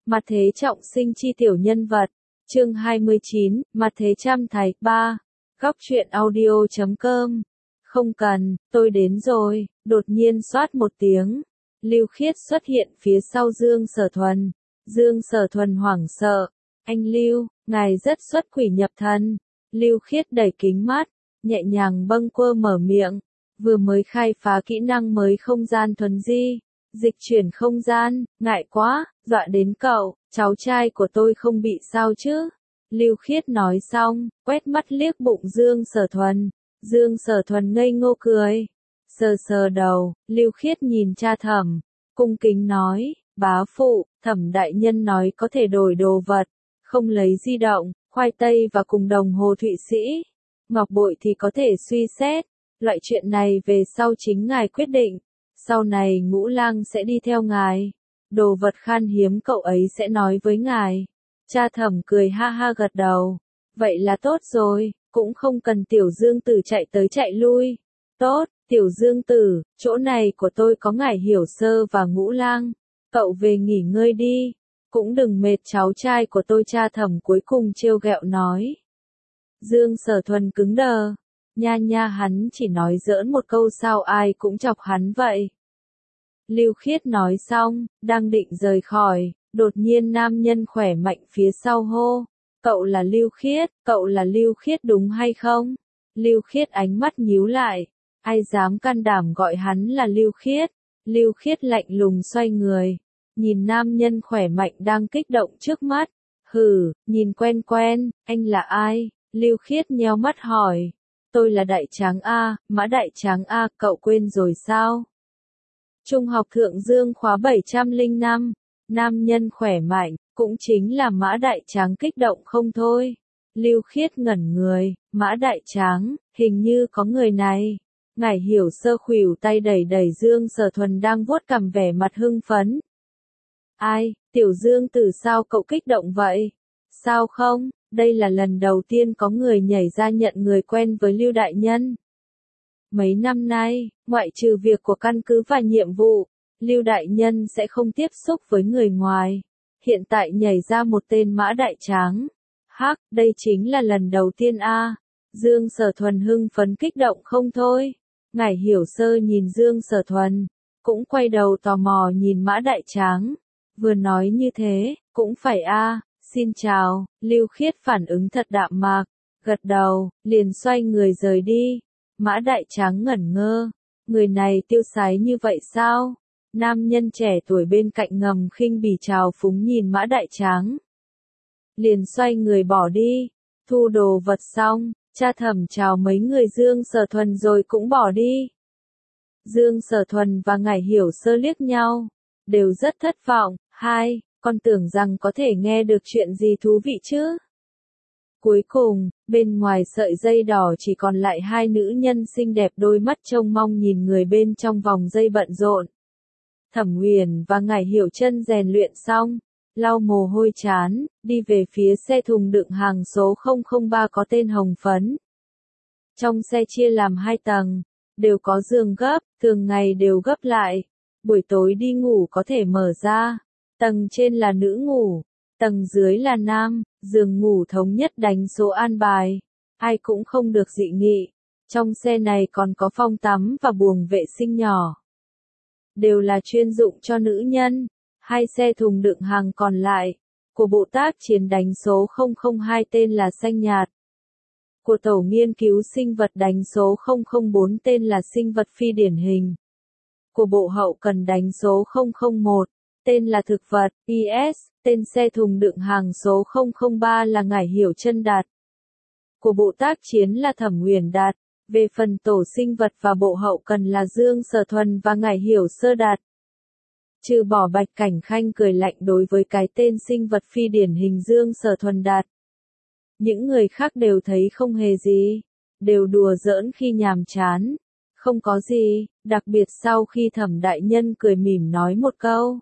Mặt thế trọng sinh chi tiểu nhân vật. Chương 29, mặt thế trăm thái 3. Góc truyện audio.com. Không cần, tôi đến rồi. Đột nhiên xoát một tiếng. Lưu Khiết xuất hiện phía sau Dương Sở Thuần. Dương Sở Thuần hoảng sợ. Anh Lưu, ngài rất xuất quỷ nhập thần. Lưu Khiết đẩy kính mắt, nhẹ nhàng bâng quơ mở miệng. Vừa mới khai phá kỹ năng mới không gian thuần di. Dịch chuyển không gian, ngại quá, dọa đến cậu, cháu trai của tôi không bị sao chứ? Lưu Khiết nói xong, quét mắt liếc bụng Dương Sở Thuần. Dương Sở Thuần ngây ngô cười. Sờ sờ đầu, Lưu Khiết nhìn cha Thẩm, cung kính nói, bá phụ, Thẩm đại nhân nói có thể đổi đồ vật, không lấy di động, khoai tây và cùng đồng hồ Thụy Sĩ. Ngọc bội thì có thể suy xét, loại chuyện này về sau chính ngài quyết định. Sau này Ngũ Lang sẽ đi theo ngài. Đồ vật khan hiếm cậu ấy sẽ nói với ngài. Cha Thẩm cười ha ha gật đầu. Vậy là tốt rồi, cũng không cần Tiểu Dương Tử chạy tới chạy lui. Tốt, Tiểu Dương Tử, chỗ này của tôi có ngài Hiểu Sơ và Ngũ Lang. Cậu về nghỉ ngơi đi. Cũng đừng mệt cháu trai của tôi, cha Thẩm cuối cùng trêu ghẹo nói. Dương Sở Thuần cứng đờ. Nha hắn chỉ nói giỡn một câu sao ai cũng chọc hắn vậy. Lưu Khiết nói xong, đang định rời khỏi, đột nhiên nam nhân khỏe mạnh phía sau hô. Cậu là Lưu Khiết, cậu là Lưu Khiết đúng hay không? Lưu Khiết ánh mắt nhíu lại. Ai dám can đảm gọi hắn là Lưu Khiết? Lưu Khiết lạnh lùng xoay người. Nhìn nam nhân khỏe mạnh đang kích động trước mắt. Hừ, nhìn quen quen, anh là ai? Lưu Khiết nheo mắt hỏi. Tôi là Đại Tráng A, Mã Đại Tráng A, cậu quên rồi sao? Trung học Thượng Dương khóa 705, nam nhân khỏe mạnh, cũng chính là Mã Đại Tráng kích động không thôi. Lưu Khiết ngẩn người, Mã Đại Tráng, hình như có người này. Ngài Hiểu Sơ khuỷu tay đẩy đẩy Dương Sở Thuần đang vuốt cằm vẻ mặt hưng phấn. Ai, Tiểu Dương Tử sao cậu kích động vậy? Sao không, đây là lần đầu tiên có người nhảy ra nhận người quen với Lưu Đại Nhân. Mấy năm nay, ngoại trừ việc của căn cứ và nhiệm vụ, Lưu Đại Nhân sẽ không tiếp xúc với người ngoài. Hiện tại nhảy ra một tên Mã Đại Tráng. Hắc, đây chính là lần đầu tiên a. Dương Sở Thuần hưng phấn kích động không thôi. Ngài Hiểu Sơ nhìn Dương Sở Thuần, cũng quay đầu tò mò nhìn Mã Đại Tráng. Vừa nói như thế, cũng phải a. Xin chào, Lưu Khiết phản ứng thật đạm mạc, gật đầu, liền xoay người rời đi. Mã Đại Tráng ngẩn ngơ, người này tiêu sái như vậy sao? Nam nhân trẻ tuổi bên cạnh ngầm khinh bỉ trào phúng nhìn Mã Đại Tráng. Liền xoay người bỏ đi, thu đồ vật xong, cha Thẩm chào mấy người Dương Sở Thuần rồi cũng bỏ đi. Dương Sở Thuần và ngài Hiểu Sơ liếc nhau, đều rất thất vọng. Hai, con tưởng rằng có thể nghe được chuyện gì thú vị chứ? Cuối cùng, bên ngoài sợi dây đỏ chỉ còn lại hai nữ nhân xinh đẹp đôi mắt trông mong nhìn người bên trong vòng dây bận rộn. Thẩm Huyền và ngài Hiểu Chân rèn luyện xong, lau mồ hôi chán, đi về phía xe thùng đựng hàng số 003 có tên Hồng Phấn. Trong xe chia làm 2 tầng, đều có giường gấp, thường ngày đều gấp lại. Buổi tối đi ngủ có thể mở ra. Tầng trên là nữ ngủ, tầng dưới là nam, giường ngủ thống nhất đánh số an bài. Ai cũng không được dị nghị. Trong xe này còn có phòng tắm và buồng vệ sinh nhỏ. Đều là chuyên dụng cho nữ nhân. 2 xe thùng đựng hàng còn lại, của bộ tác chiến đánh số 002 tên là xanh nhạt. Của tổ nghiên cứu sinh vật đánh số 004 tên là sinh vật phi điển hình. Của bộ hậu cần đánh số 001. Tên là thực vật, IS, tên xe thùng đựng hàng số 003 là ngài Hiểu Chân đặt. Của bộ tác chiến là Thẩm Huyền đặt. Về phần tổ sinh vật và bộ hậu cần là Dương Sở Thuần và ngài Hiểu Sơ đặt. Trừ bỏ Bạch Cảnh Khanh cười lạnh đối với cái tên sinh vật phi điển hình Dương Sở Thuần đặt. Những người khác đều thấy không hề gì, đều đùa giỡn khi nhàm chán. Không có gì, đặc biệt sau khi Thẩm đại nhân cười mỉm nói một câu.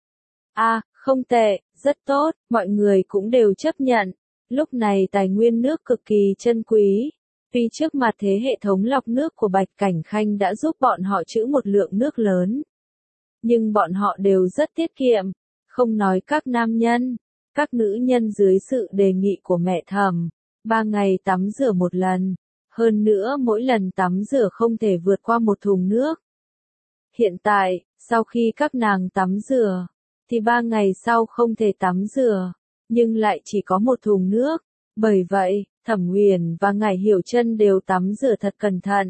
Không tệ, rất tốt, mọi người cũng đều chấp nhận. Lúc này tài nguyên nước cực kỳ chân quý. Vì trước mặt thế hệ thống lọc nước của Bạch Cảnh Khanh đã giúp bọn họ trữ một lượng nước lớn. Nhưng bọn họ đều rất tiết kiệm, Không nói các nam nhân, các nữ nhân dưới sự đề nghị của mẹ Thẩm, 3 ngày tắm rửa một lần, hơn nữa mỗi lần tắm rửa không thể vượt qua một thùng nước. Hiện tại, sau khi các nàng tắm rửa, thì 3 ngày sau không thể tắm rửa, nhưng lại chỉ có một thùng nước. Bởi vậy, Thẩm Huyền và Ngải Hiểu Chân đều tắm rửa thật cẩn thận.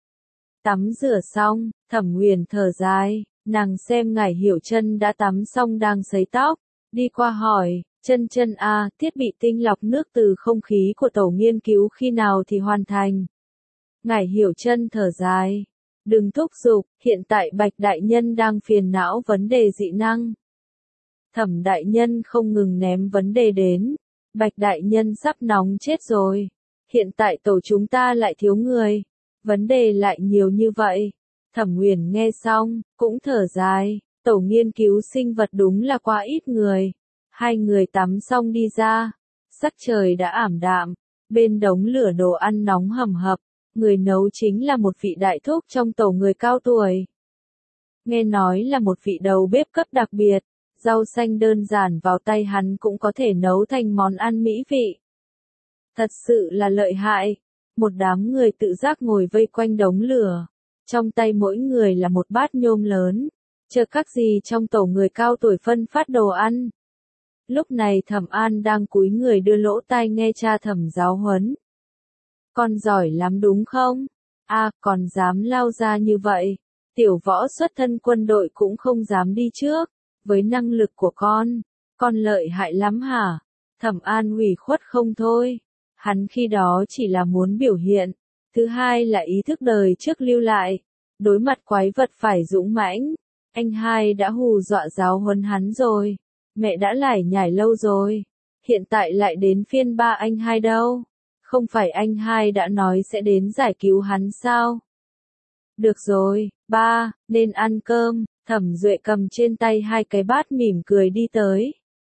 Tắm rửa xong, Thẩm Huyền thở dài, nàng xem Ngải Hiểu Chân đã tắm xong đang sấy tóc, đi qua hỏi, Chân Chân a, thiết bị tinh lọc nước từ không khí của tổ nghiên cứu khi nào thì hoàn thành? Ngải Hiểu Chân thở dài, đừng thúc giục, hiện tại Bạch đại nhân đang phiền não vấn đề dị năng. Thẩm đại nhân không ngừng ném vấn đề đến, Bạch đại nhân sắp nóng chết rồi, hiện tại tổ chúng ta lại thiếu người, vấn đề lại nhiều như vậy. Thẩm Huyền nghe xong, cũng thở dài, tổ nghiên cứu sinh vật đúng là quá ít người. Hai người tắm xong đi ra, sắc trời đã ảm đạm, bên đống lửa đồ ăn nóng hầm hập, người nấu chính là một vị đại thúc trong tổ người cao tuổi. Nghe nói là một vị đầu bếp cấp đặc biệt, rau xanh đơn giản vào tay hắn cũng có thể nấu thành món ăn mỹ vị. Thật sự là lợi hại. Một đám người tự giác ngồi vây quanh đống lửa, trong tay mỗi người là một bát nhôm lớn, chờ các gì trong tổ người cao tuổi phân phát đồ ăn. Lúc này Thẩm An đang cúi người đưa lỗ tai nghe cha Thẩm giáo huấn. Con giỏi lắm đúng không? À, còn dám lao ra như vậy. Tiểu võ xuất thân quân đội cũng không dám đi trước. Với năng lực của con lợi hại lắm hả? Thẩm An ủy khuất không thôi. Hắn khi đó chỉ là muốn biểu hiện. Thứ hai là ý thức đời trước lưu lại. Đối mặt quái vật phải dũng mãnh. Anh hai đã hù dọa giáo huấn hắn rồi. Mẹ đã lải nhải lâu rồi. Hiện tại lại đến phiên ba anh hai đâu. Không phải anh hai đã nói sẽ đến giải cứu hắn sao? Được rồi, ba, nên ăn cơm. Thẩm Duệ cầm trên tay 2 cái bát mỉm cười đi tới.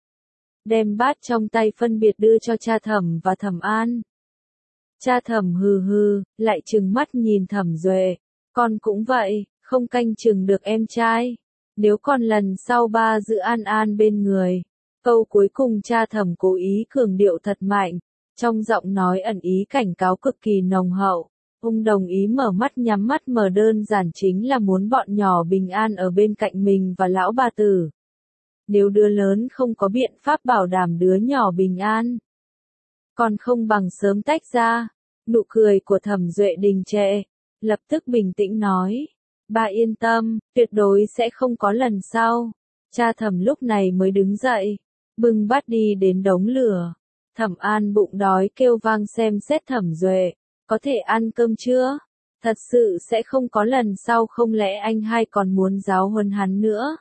Đem bát trong tay phân biệt đưa cho cha Thẩm và Thẩm An. Cha Thẩm hừ hừ, lại trừng mắt nhìn Thẩm Duệ. Con cũng vậy, không canh chừng được em trai. Nếu con lần sau ba giữ An An bên người. Câu cuối cùng cha Thẩm cố ý cường điệu thật mạnh. Trong giọng nói ẩn ý cảnh cáo cực kỳ nồng hậu. Ông đồng ý mở mắt nhắm mắt mở đơn giản chính là muốn bọn nhỏ bình an ở bên cạnh mình và lão bà tử. Nếu đứa lớn không có biện pháp bảo đảm đứa nhỏ bình an, còn không bằng sớm tách ra. Nụ cười của Thẩm Duệ đình trệ, lập tức bình tĩnh nói. Ba yên tâm, tuyệt đối sẽ không có lần sau. Cha Thẩm lúc này mới đứng dậy, bưng bát đi đến đống lửa. Thẩm An bụng đói kêu vang xem xét Thẩm Duệ. Có thể ăn cơm chưa? Thật sự sẽ không có lần sau, không lẽ anh hai còn muốn giáo huấn hắn nữa?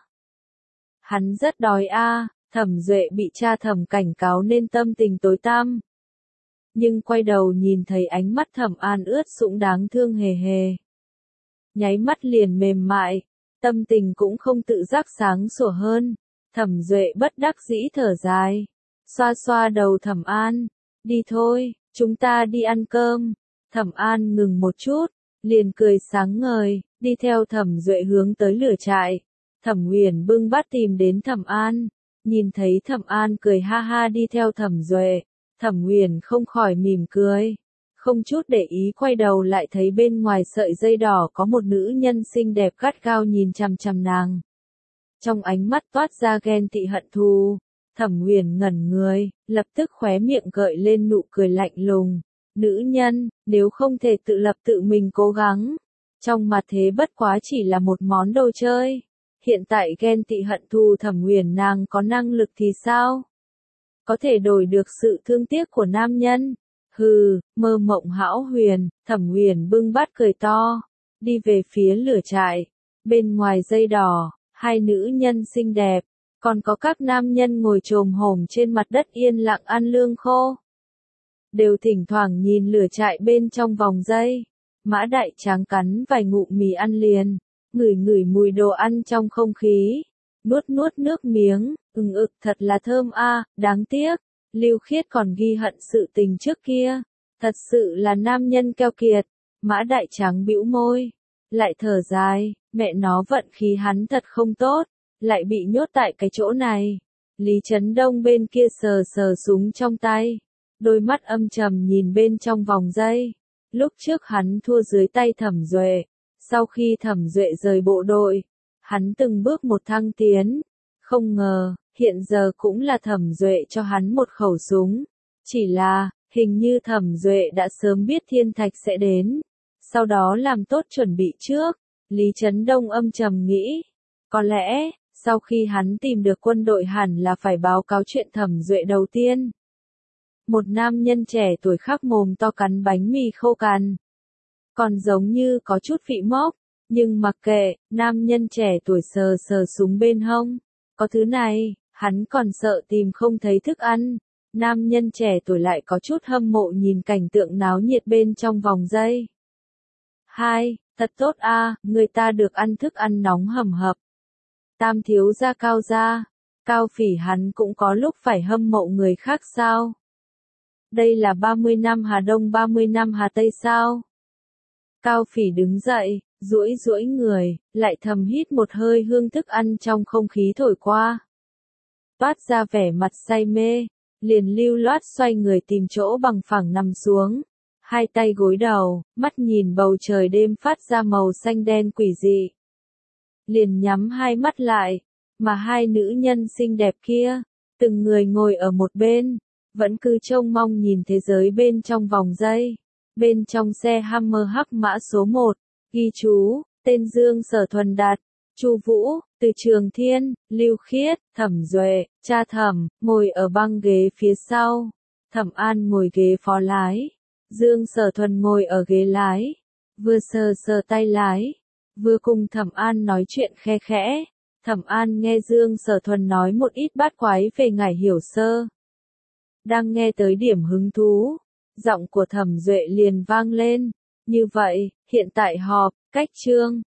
Hắn rất đói a. Thẩm Duệ bị cha Thẩm cảnh cáo nên tâm tình tối tăm. Nhưng quay đầu nhìn thấy ánh mắt Thẩm An ướt sũng đáng thương hề hề. Nháy mắt liền mềm mại, tâm tình cũng không tự giác sáng sủa hơn. Thẩm Duệ bất đắc dĩ thở dài, xoa xoa đầu Thẩm An. Đi thôi, chúng ta đi ăn cơm. Thẩm An ngừng một chút, liền cười sáng ngời, đi theo Thẩm Duệ hướng tới lửa trại. Thẩm Huyền bưng bát tìm đến Thẩm An, nhìn thấy Thẩm An cười ha ha đi theo Thẩm Duệ, Thẩm Huyền không khỏi mỉm cười, không chút để ý quay đầu lại thấy bên ngoài sợi dây đỏ có một nữ nhân xinh đẹp gắt gao nhìn chằm chằm nàng. Trong ánh mắt toát ra ghen tị hận thù, Thẩm Huyền ngẩn người, lập tức khóe miệng gợi lên nụ cười lạnh lùng. Nữ nhân, nếu không thể tự lập tự mình cố gắng, trong mặt thế bất quá chỉ là một món đồ chơi. Hiện tại ghen tị hận thù Thẩm Huyền nàng có năng lực thì sao? Có thể đổi được sự thương tiếc của nam nhân. Hừ, mơ mộng hão huyền. Thẩm Huyền bưng bát cười to, đi về phía lửa trại. Bên ngoài dây đỏ, 2 nữ nhân xinh đẹp, còn có các nam nhân ngồi chồm hổm trên mặt đất yên lặng ăn lương khô. Đều thỉnh thoảng nhìn lửa trại bên trong vòng dây. Mã Đại Tráng cắn vài ngụm mì ăn liền, ngửi ngửi mùi đồ ăn trong không khí, nuốt nuốt nước miếng, ực thật là thơm a. Đáng tiếc, Lưu Khiết còn ghi hận sự tình trước kia, thật sự là nam nhân keo kiệt. Mã Đại Tráng bĩu môi, lại thở dài, mẹ nó vận khí hắn thật không tốt, lại bị nhốt tại cái chỗ này. Lý Chấn Đông bên kia sờ sờ súng trong tay, đôi mắt âm trầm nhìn bên trong vòng dây. Lúc trước hắn thua dưới tay Thẩm Duệ, sau khi Thẩm Duệ rời bộ đội, hắn từng bước một thăng tiến, không ngờ, hiện giờ cũng là Thẩm Duệ cho hắn một khẩu súng. Chỉ là, hình như Thẩm Duệ đã sớm biết thiên thạch sẽ đến, sau đó làm tốt chuẩn bị trước. Lý Chấn Đông âm trầm nghĩ, có lẽ, sau khi hắn tìm được quân đội hẳn là phải báo cáo chuyện Thẩm Duệ đầu tiên. Một nam nhân trẻ tuổi khắc mồm to cắn bánh mì khô cằn, còn giống như có chút vị mốc, nhưng mặc kệ, nam nhân trẻ tuổi sờ sờ súng bên hông. Có thứ này, hắn còn sợ tìm không thấy thức ăn. Nam nhân trẻ tuổi lại có chút hâm mộ nhìn cảnh tượng náo nhiệt bên trong vòng dây. Thật tốt a, người ta được ăn thức ăn nóng hầm hập. Tam thiếu gia Cao Phỉ hắn cũng có lúc phải hâm mộ người khác sao? Đây là 30 năm Hà Đông 30 năm Hà Tây sao? Cao Phỉ đứng dậy, duỗi người, lại thầm hít một hơi hương thức ăn trong không khí thổi qua. Toát ra vẻ mặt say mê, liền lưu loát xoay người tìm chỗ bằng phẳng nằm xuống. Hai tay gối đầu, mắt nhìn bầu trời đêm phát ra màu xanh đen quỷ dị. Liền nhắm hai mắt lại, mà hai nữ nhân xinh đẹp kia, từng người ngồi ở một bên, vẫn cứ trông mong nhìn thế giới bên trong vòng dây. Bên trong xe Hammer hắc mã số 1, ghi chú, tên Dương Sở Thuần Đạt, Chu Vũ, Từ Trường Thiên, Lưu Khiết, Thẩm Duệ, cha Thẩm, ngồi ở băng ghế phía sau. Thẩm An ngồi ghế phó lái. Dương Sở Thuần ngồi ở ghế lái, vừa sờ sờ tay lái, vừa cùng Thẩm An nói chuyện khe khẽ. Thẩm An nghe Dương Sở Thuần nói một ít bát quái về Ngải Hiểu Sơ. Đang nghe tới điểm hứng thú, giọng của Thẩm Duệ liền vang lên. Như vậy, hiện tại họp, cách chương.